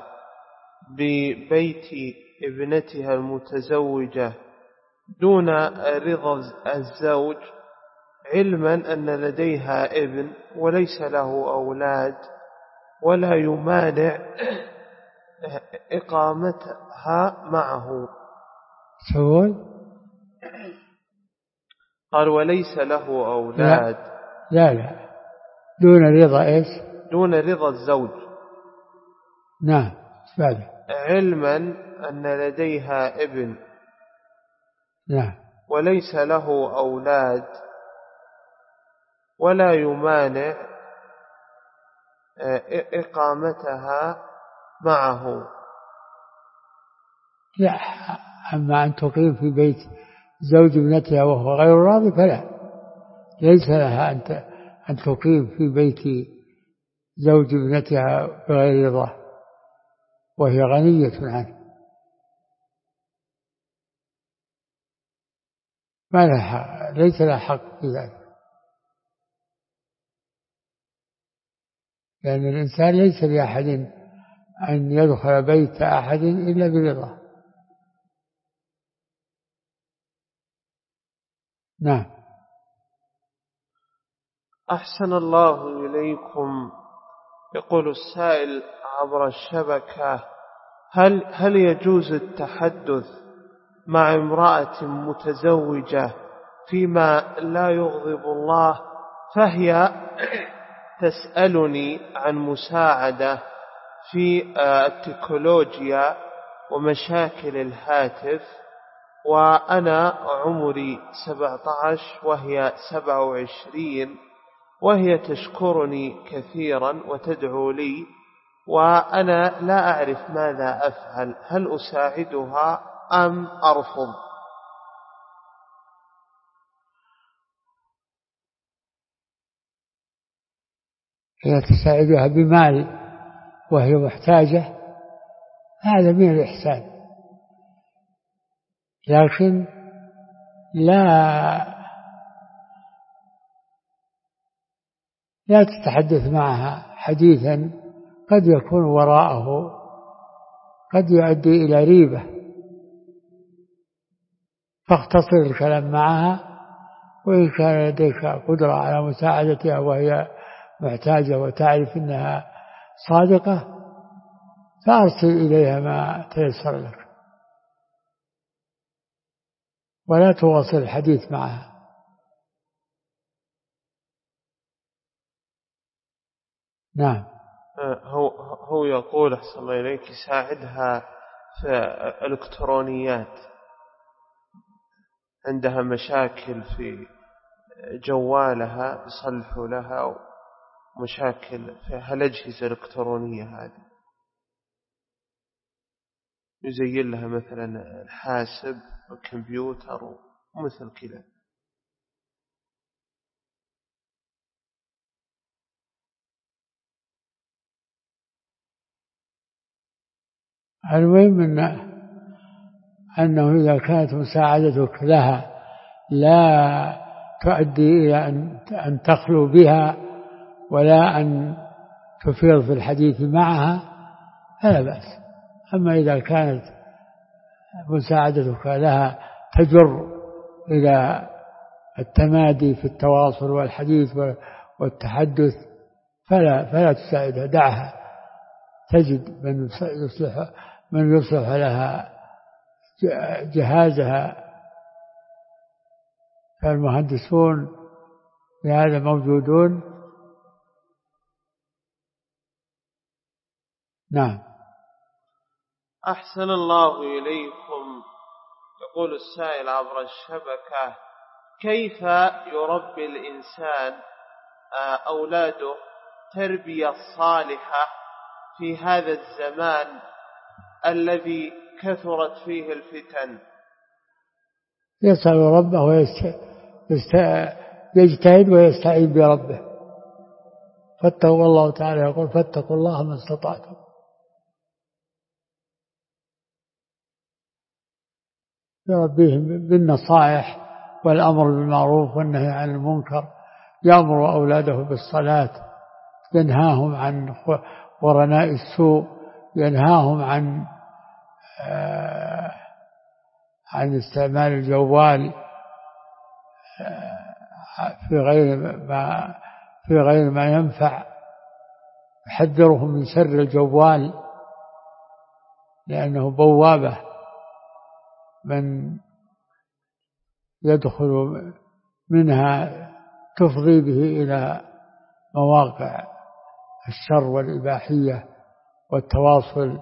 ببيت ابنتها المتزوجة دون رضا الزوج، علما أن لديها ابن وليس له أولاد، ولا يمانع إقامتها معه؟ سؤال. قال: وليس له أولاد. لا دون رضا إيش؟ دون رضا الزوج. نعم. بعد. علما أن لديها ابن. نعم. وليس له أولاد، ولا يمانع إقامتها معه. لا، أما أن تقيم في بيت زوج ابنتها وهو غير راضي فلا، ليس لها أن تقيم في بيت زوج ابنتها بغير رضاه وهي غنية عنه، ما لها حق، ليس لها حق في ذلك، لأن الإنسان ليس لأحد أن يدخل بيت أحد إلا برضاه. نعم. أحسن الله إليكم. يقول السائل عبر الشبكة: هل يجوز التحدث مع امرأة متزوجة فيما لا يغضب الله، فهي تسألني عن مساعدة في التكنولوجيا ومشاكل الهاتف، وأنا عمري 17 وهي 27، وهي تشكرني كثيرا وتدعو لي، وأنا لا أعرف ماذا أفعل، هل أساعدها أم أرفض؟ هي تساعدها بمال وهي محتاجة، هذا من الإحسان، لكن لا تتحدث معها حديثا قد يكون وراءه قد يؤدي إلى ريبة، فاختصر الكلام معها، وإن كان لديك قدرة على مساعدتها وهي محتاجة وتعرف أنها صادقة فأرسل إليها ما تيسر لك، ولا تواصل الحديث معها. نعم. هو يقول: أحسن الله إليك، ساعدها في الإلكترونيات، عندها مشاكل في جوالها، يصلحوا لها مشاكل في الأجهزة الإلكترونية هذه، يزين لها مثلا الحاسب والكمبيوتر ومثل كذا. المهم أنه إذا كانت مساعدتك لها لا تؤدي إلى أن تخلو بها ولا أن تفيض في الحديث معها فلا بأس. أما إذا كانت مساعدتك لها تجر إلى التمادي في التواصل والحديث والتحدث فلا تساعدها، دعها، تجد من يصلح لها جهازها، فالمهندسون بهذا موجودون. نعم. أحسن الله إليكم. يقول السائل عبر الشبكة: كيف يربي الإنسان أولاده تربية صالحة في هذا الزمان الذي كثرت فيه الفتن؟ يسأل ربه ويجتهد ويستعين بربه، فاتقوا الله تعالى يقول فاتقوا الله ما استطعتم. يربيهم بالنصائح والأمر بالمعروف والنهي عن المنكر، يأمر أولاده بالصلاة، ينهاهم عن ورناء السوء، ينهاهم عن استعمال الجوال في غير ما ينفع، يحذرهم من شر الجوال لأنه بوابة من يدخل منها تفضي به إلى مواقع الشر والإباحية والتواصل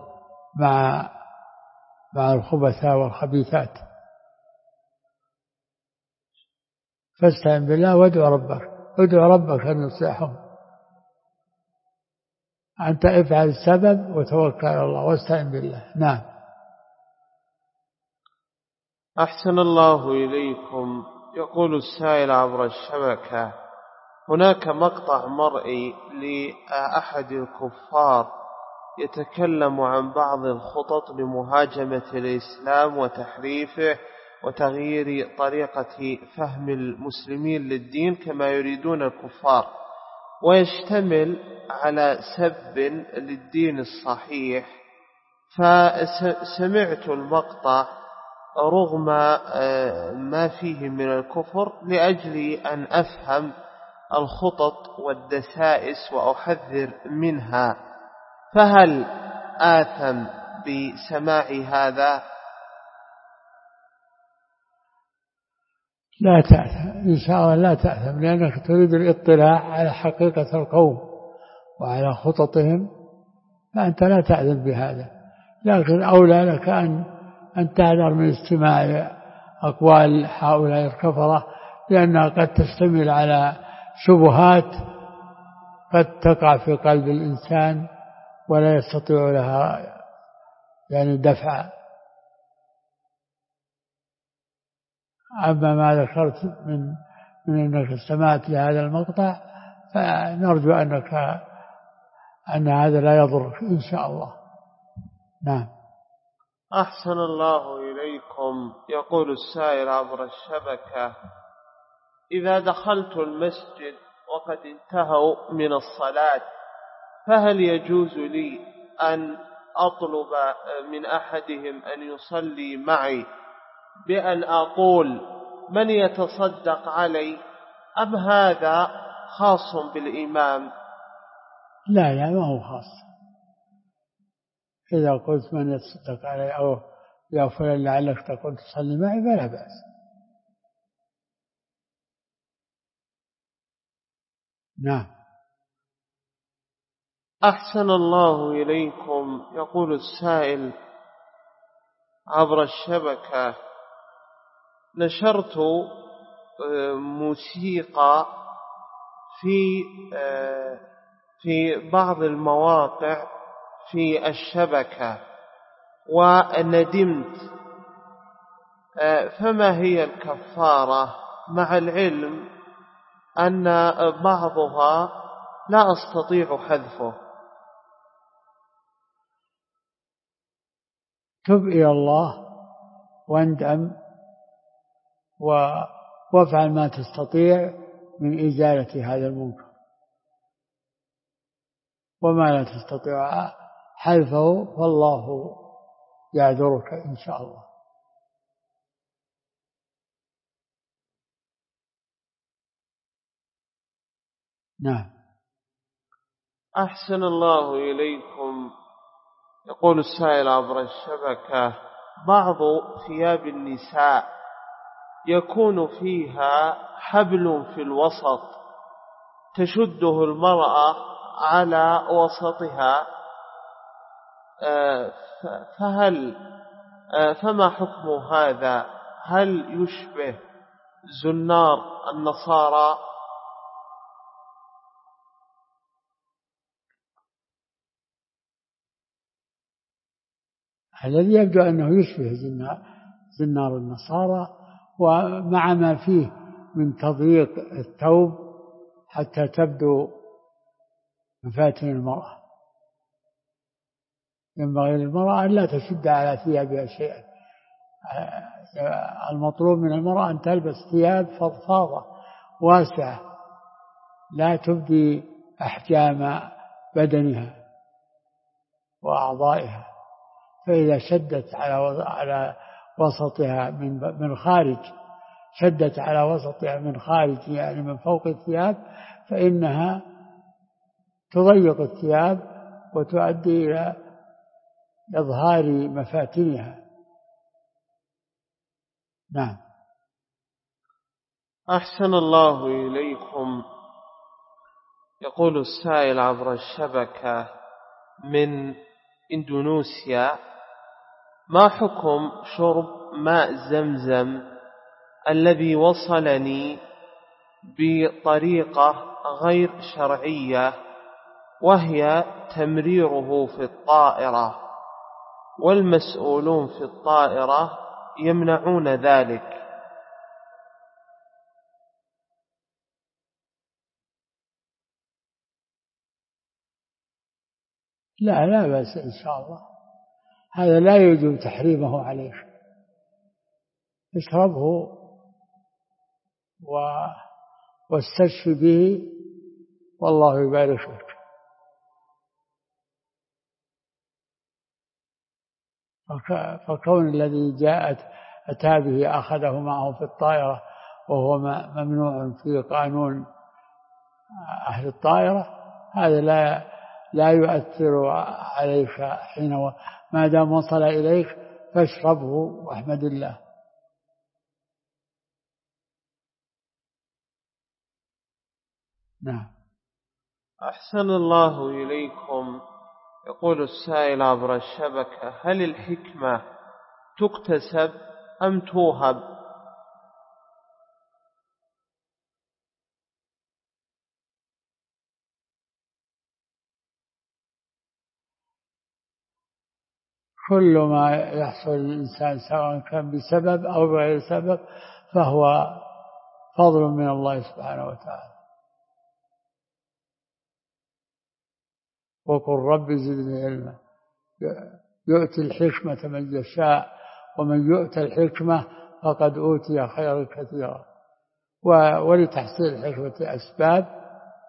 مع الخبثاء والخبيثات. فاستعن بالله وادعو ربك أن يصلحهم. أنت افعل السبب وتوكل على الله واستعن بالله. نعم. أحسن الله إليكم. يقول السائل عبر الشبكة: هناك مقطع مرئي لأحد الكفار يتكلم عن بعض الخطط لمهاجمة الإسلام وتحريفه وتغيير طريقة فهم المسلمين للدين كما يريدون الكفار، ويشتمل على سب للدين الصحيح. فسمعت المقطع رغم ما فيه من الكفر لأجل أن أفهم الخطط والدسائس وأحذر منها، فهل آثم بسماع هذا؟ لا تأثم إن شاء الله، لا تأثم، لأنك تريد الاطلاع على حقيقة القوم وعلى خططهم، فأنت لا تأذن بهذا. لكن أولى لك أن تعذر من استماع أقوال هؤلاء الكفرة، لأنها قد تشتمل على شبهات قد تقع في قلب الإنسان ولا يستطيع لها دفع. أما ما ذكرت من أنك استمعت لهذا المقطع، فنرجو أن هذا لا يضرك إن شاء الله. نعم. أحسن الله إليكم. يقول السائل عبر الشبكة: إذا دخلت المسجد وقد انتهوا من الصلاة، فهل يجوز لي أن أطلب من أحدهم أن يصلي معي بأن أقول من يتصدق علي، أم هذا خاص بالإمام؟ لا ما هو خاص. إذا قلت من يتصدق علي أو يا فلان لعلك تقول تصلي معي فلا بأس. نعم. أحسن الله إليكم. يقول السائل عبر الشبكة: نشرت موسيقى في بعض المواقع في الشبكة وندمت، فما هي الكفارة، مع العلم أن بعضها لا أستطيع حذفه؟ تب إلى الله واندم وافعل ما تستطيع من إزالة هذا المنكر، وما لا تستطيع حذفه فالله يعذرك إن شاء الله. نعم. أحسن الله إليكم. يقول السائل عبر الشبكة: بعض ثياب النساء يكون فيها حبل في الوسط تشده المرأة على وسطها، فما حكم هذا؟ هل يشبه زنار النصارى؟ الذي يبدو أنه يشبه زنار النصارى، ومع ما فيه من تضييق الثوب حتى تبدو مفاتن المرأة. ينبغي للمرأة أن لا تشد على ثيابها شيئا. المطلوب من المرأة أن تلبس ثياب فضفاضة واسعة لا تبدي أحجام بدنها وأعضائها. فإذا شدت على وسطها من خارج، شدت على وسطها من خارج يعني من فوق الثياب، فإنها تضيق الثياب وتؤدي إلى إظهار مفاتنها. نعم. أحسن الله إليكم. يقول السائل عبر الشبكة من إندونيسيا: ما حكم شرب ماء زمزم الذي وصلني بطريقة غير شرعية، وهي تمريره في الطائرة، والمسؤولون في الطائرة يمنعون ذلك؟ لا بأس إن شاء الله، هذا لا يجب تحريمه عليك، اشربه واستشفي به والله يبارك لك. فكون الذي أتى به أخذه معه في الطائرة وهو ممنوع في قانون أهل الطائرة، هذا لا يؤثر عليك حين ما دام وصل إليك، فاشربه واحمد الله. نعم. أحسن الله إليكم. يقول السائل عبر الشبكة: هل الحكمة تكتسب أم توهب؟ كل ما يحصل للإنسان سواء كان بسبب أو بغير سبب فهو فضل من الله سبحانه وتعالى. وقل رب زدني علما. يؤتي الحكمة من يشاء ومن يؤتى الحكمة فقد أوتي خيرا كثيرا. ولتحصيل الحكمة أسباب،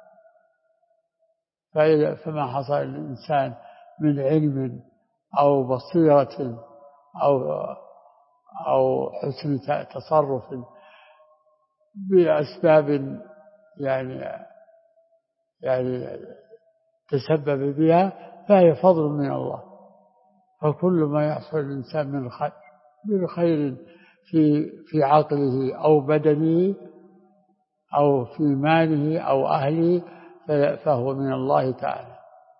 فما حصل للإنسان من علم أو بصيرة أو حسن تصرف بأسباب يعني تسبب بها، فهي فضل من الله. فكل ما يحصل الإنسان من خير في عقله أو بدنه أو في ماله أو أهله فهو من الله تعالى.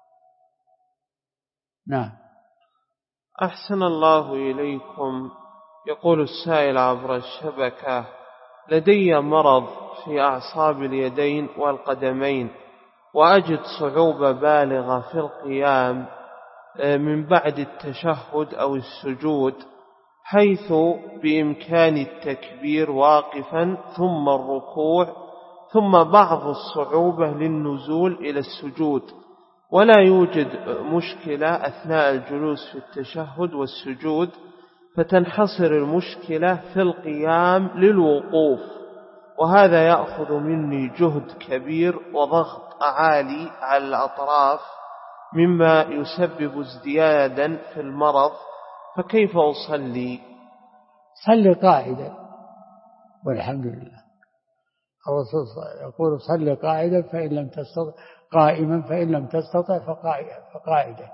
نعم. أحسن الله إليكم. يقول السائل عبر الشبكة: لدي مرض في أعصاب اليدين والقدمين، وأجد صعوبة بالغة في القيام من بعد التشهد أو السجود، حيث بإمكان التكبير واقفا ثم الركوع ثم بعض الصعوبة للنزول إلى السجود، ولا يوجد مشكلة أثناء الجلوس في التشهد والسجود، فتنحصر المشكلة في القيام للوقوف، وهذا يأخذ مني جهد كبير وضغط عالي على الأطراف مما يسبب ازديادا في المرض، فكيف أصلي؟ صلي قاعدا والحمد لله. الرسول يقول صلي قاعدا فإن لم تستطع، قائما فإن لم تستطع فقاعدا.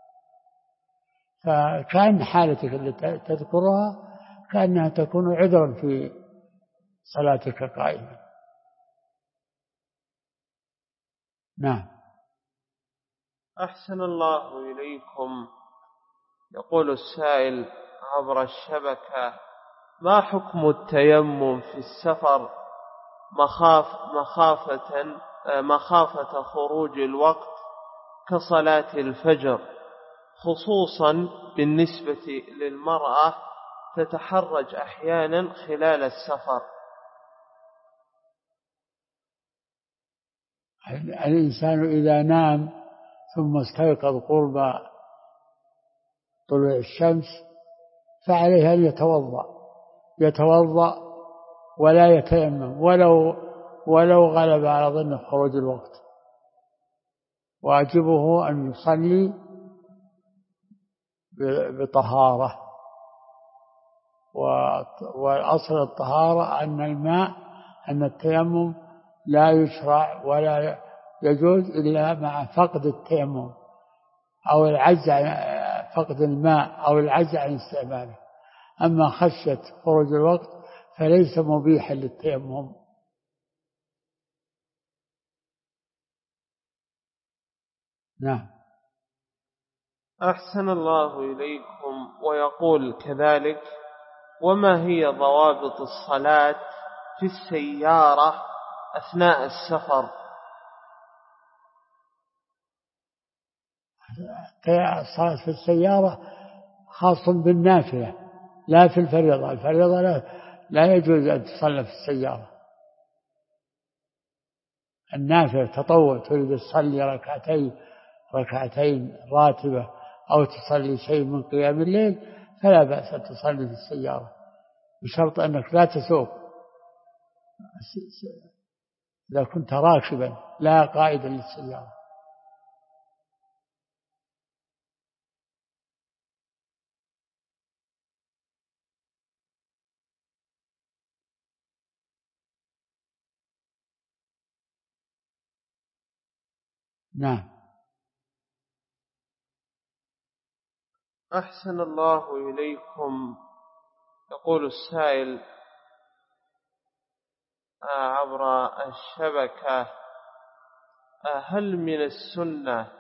فكأن حالتك التي تذكرها كأنها تكون عذرا في صلاتك قائما. نعم. أحسن الله إليكم. يقول السائل عبر الشبكة: ما حكم التيمم في السفر مخافة خروج الوقت كصلاة الفجر، خصوصا بالنسبة للمرأة تتحرج أحيانا خلال السفر؟ الإنسان إذا نام ثم استيقظ قرب طلوع الشمس فعليه أن يتوضأ ولا يتيمم ولو غلب على ظنه خروج الوقت. واجبه أن يصلي بطهارة، والأصل الطهارة أن التيمم لا يشرع ولا يجوز إلا مع فقد التيمم أو العجز عن فقد الماء أو العجز عن استعماله. أما خشية خروج الوقت فليس مبيحا للتيمم. نعم. أحسن الله إليكم. ويقول كذلك: وما هي ضوابط الصلاة في السيارة أثناء السفر؟ الصلاة في السيارة خاص بالنافلة لا في الفريضة. الفريضة لا يجوز أن تصلى في السيارة. النافلة تطوع، تريد تصلي ركعتين راتبة أو تصلي شيء من قيام الليل فلا بأس أن تصلي في السيارة، بشرط أنك لا تسوق إذا كنت راكبا لا قائدا للسيارة. نعم. أحسن الله إليكم. يقول السائل عبر الشبكة: هل من السنة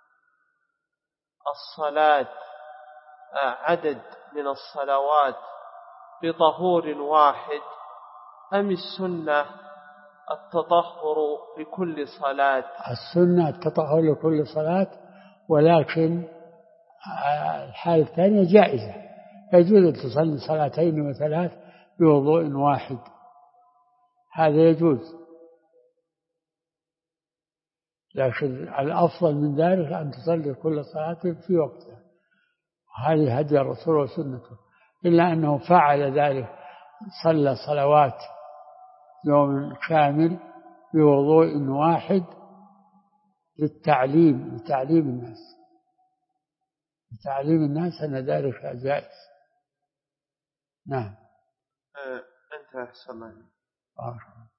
الصلاة عدد من الصلوات بطهور واحد، أم السنة التطهر لكل صلاة؟ السنة التطهر لكل صلاة، ولكن الحالة الثانية جائزة، يجوز أن تصلي صلاتين وثلاث بوضوء واحد، هذا يجوز، لكن الأفضل من ذلك أن تصلي كل صلاة في وقتها، وهذه هدي الرسول وسنته. إلا أنه فعل ذلك، صلى صلوات يوم كامل بوضوء واحد لتعليم الناس أن ذلك جائز. نعم. أنت أحسن.